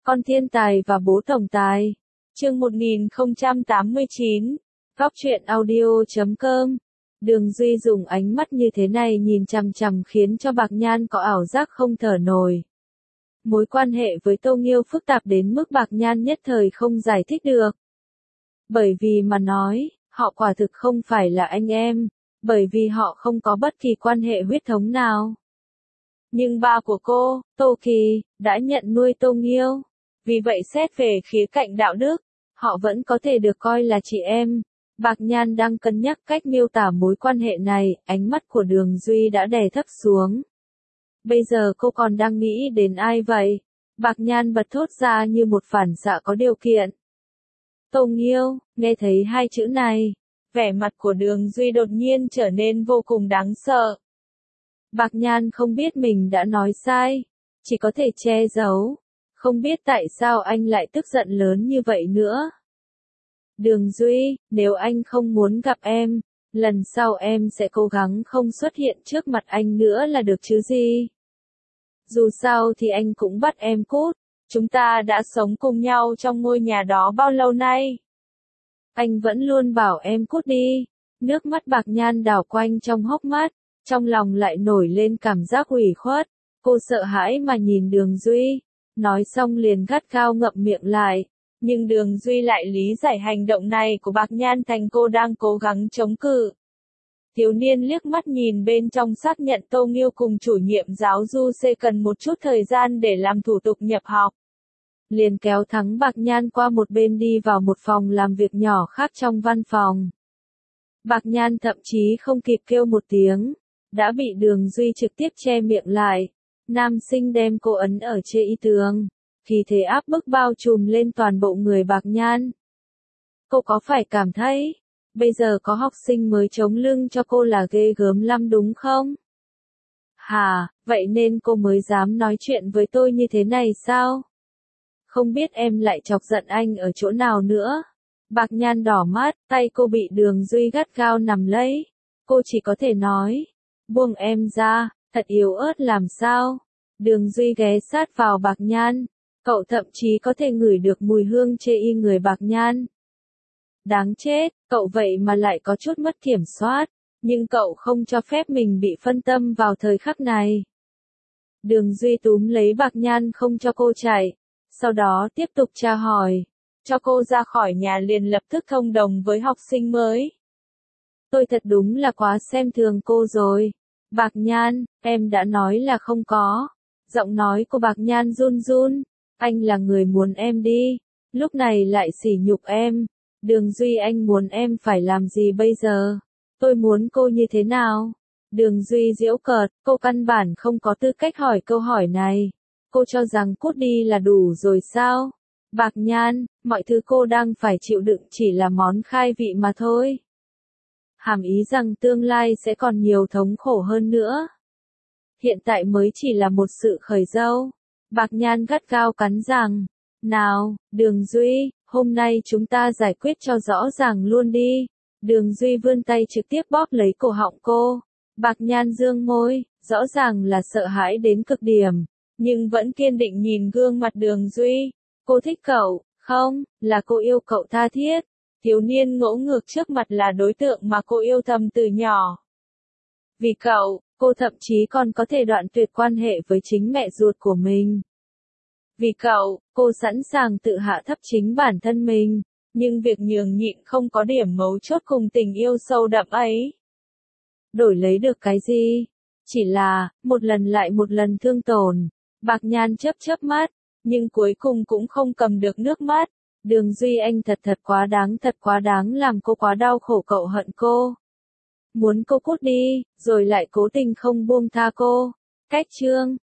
Con thiên tài và bố tổng tài. Chương 1089. Góc truyện audio.com. Đường Duy dùng ánh mắt như thế này nhìn chằm chằm khiến cho Bạc Nhan có ảo giác không thở nổi. Mối quan hệ với Tô Nghiêu phức tạp đến mức Bạc Nhan nhất thời không giải thích được. Bởi vì mà nói, họ quả thực không phải là anh em, bởi vì họ không có bất kỳ quan hệ huyết thống nào. Nhưng ba của cô, Tô Kỳ, đã nhận nuôi Tô Nghiêu. Vì vậy xét về khía cạnh đạo đức, họ vẫn có thể được coi là chị em. Bạc Nhan đang cân nhắc cách miêu tả mối quan hệ này, ánh mắt của Đường Duy đã đè thấp xuống. Bây giờ cô còn đang nghĩ đến ai vậy? Bạc Nhan bật thốt ra như một phản xạ có điều kiện. Tô Nghiêu, nghe thấy hai chữ này, vẻ mặt của Đường Duy đột nhiên trở nên vô cùng đáng sợ. Bạc Nhan không biết mình đã nói sai, chỉ có thể che giấu, không biết tại sao anh lại tức giận lớn như vậy nữa. Đường Duy, nếu anh không muốn gặp em, lần sau em sẽ cố gắng không xuất hiện trước mặt anh nữa là được chứ gì. Dù sao thì anh cũng bắt em cút, chúng ta đã sống cùng nhau trong ngôi nhà đó bao lâu nay. Anh vẫn luôn bảo em cút đi. Nước mắt Bạc Nhan đảo quanh trong hốc mắt, trong lòng lại nổi lên cảm giác ủy khuất. Cô sợ hãi mà nhìn Đường Duy, nói xong liền gắt gao ngậm miệng lại. Nhưng Đường Duy lại lý giải hành động này của Bạc Nhan thành cô đang cố gắng chống cự. Thiếu niên liếc mắt nhìn bên trong xác nhận Tô Nghiêu cùng chủ nhiệm giáo Du C cần một chút thời gian để làm thủ tục nhập học. Liền kéo thắng Bạc Nhan qua một bên đi vào một phòng làm việc nhỏ khác trong văn phòng. Bạc Nhan thậm chí không kịp kêu một tiếng, đã bị Đường Duy trực tiếp che miệng lại. Nam sinh đem cô ấn ở trên tường, khí thế áp bức bao trùm lên toàn bộ người Bạc Nhan. Cô có phải cảm thấy, bây giờ có học sinh mới chống lưng cho cô là ghê gớm lắm đúng không? Hà, vậy nên cô mới dám nói chuyện với tôi như thế này sao? Không biết em lại chọc giận anh ở chỗ nào nữa? Bạc Nhan đỏ mắt, tay cô bị Đường Duy gắt gao nắm lấy. Cô chỉ có thể nói, buông em ra, thật yếu ớt làm sao? Đường Duy ghé sát vào Bạc Nhan, cậu thậm chí có thể ngửi được mùi hương chê y người Bạc Nhan. Đáng chết, cậu vậy mà lại có chút mất kiểm soát, nhưng cậu không cho phép mình bị phân tâm vào thời khắc này. Đường Duy túm lấy Bạc Nhan không cho cô chạy, sau đó tiếp tục tra hỏi, cho cô ra khỏi nhà liền lập tức thông đồng với học sinh mới. Tôi thật đúng là quá xem thường cô rồi. Bạc Nhan, em đã nói là không có. Giọng nói của Bạc Nhan run run, anh là người muốn em đi, lúc này lại sỉ nhục em. Đường Duy, anh muốn em phải làm gì bây giờ? Tôi muốn cô như thế nào? Đường Duy giễu cợt, cô căn bản không có tư cách hỏi câu hỏi này. Cô cho rằng cút đi là đủ rồi sao? Bạc Nhan, mọi thứ cô đang phải chịu đựng chỉ là món khai vị mà thôi. Hàm ý rằng tương lai sẽ còn nhiều thống khổ hơn nữa. Hiện tại mới chỉ là một sự khởi dâu. Bạc Nhan gắt gao cắn rằng, nào, Đường Duy, hôm nay chúng ta giải quyết cho rõ ràng luôn đi. Đường Duy vươn tay trực tiếp bóp lấy cổ họng cô. Bạc Nhan dương môi, rõ ràng là sợ hãi đến cực điểm, nhưng vẫn kiên định nhìn gương mặt Đường Duy. Cô thích cậu, không, là cô yêu cậu tha thiết. Thiếu niên ngỗ ngược trước mặt là đối tượng mà cô yêu thầm từ nhỏ. Vì cậu, cô thậm chí còn có thể đoạn tuyệt quan hệ với chính mẹ ruột của mình. Vì cậu, cô sẵn sàng tự hạ thấp chính bản thân mình, nhưng việc nhường nhịn không có điểm mấu chốt cùng tình yêu sâu đậm ấy. Đổi lấy được cái gì? Chỉ là, một lần lại một lần thương tổn. Bạc Nhan chớp chớp mắt, nhưng cuối cùng cũng không cầm được nước mắt. Đường Duy, anh thật quá đáng làm cô quá đau khổ, cậu hận cô. Muốn cô cút đi, rồi lại cố tình không buông tha cô. Cách chương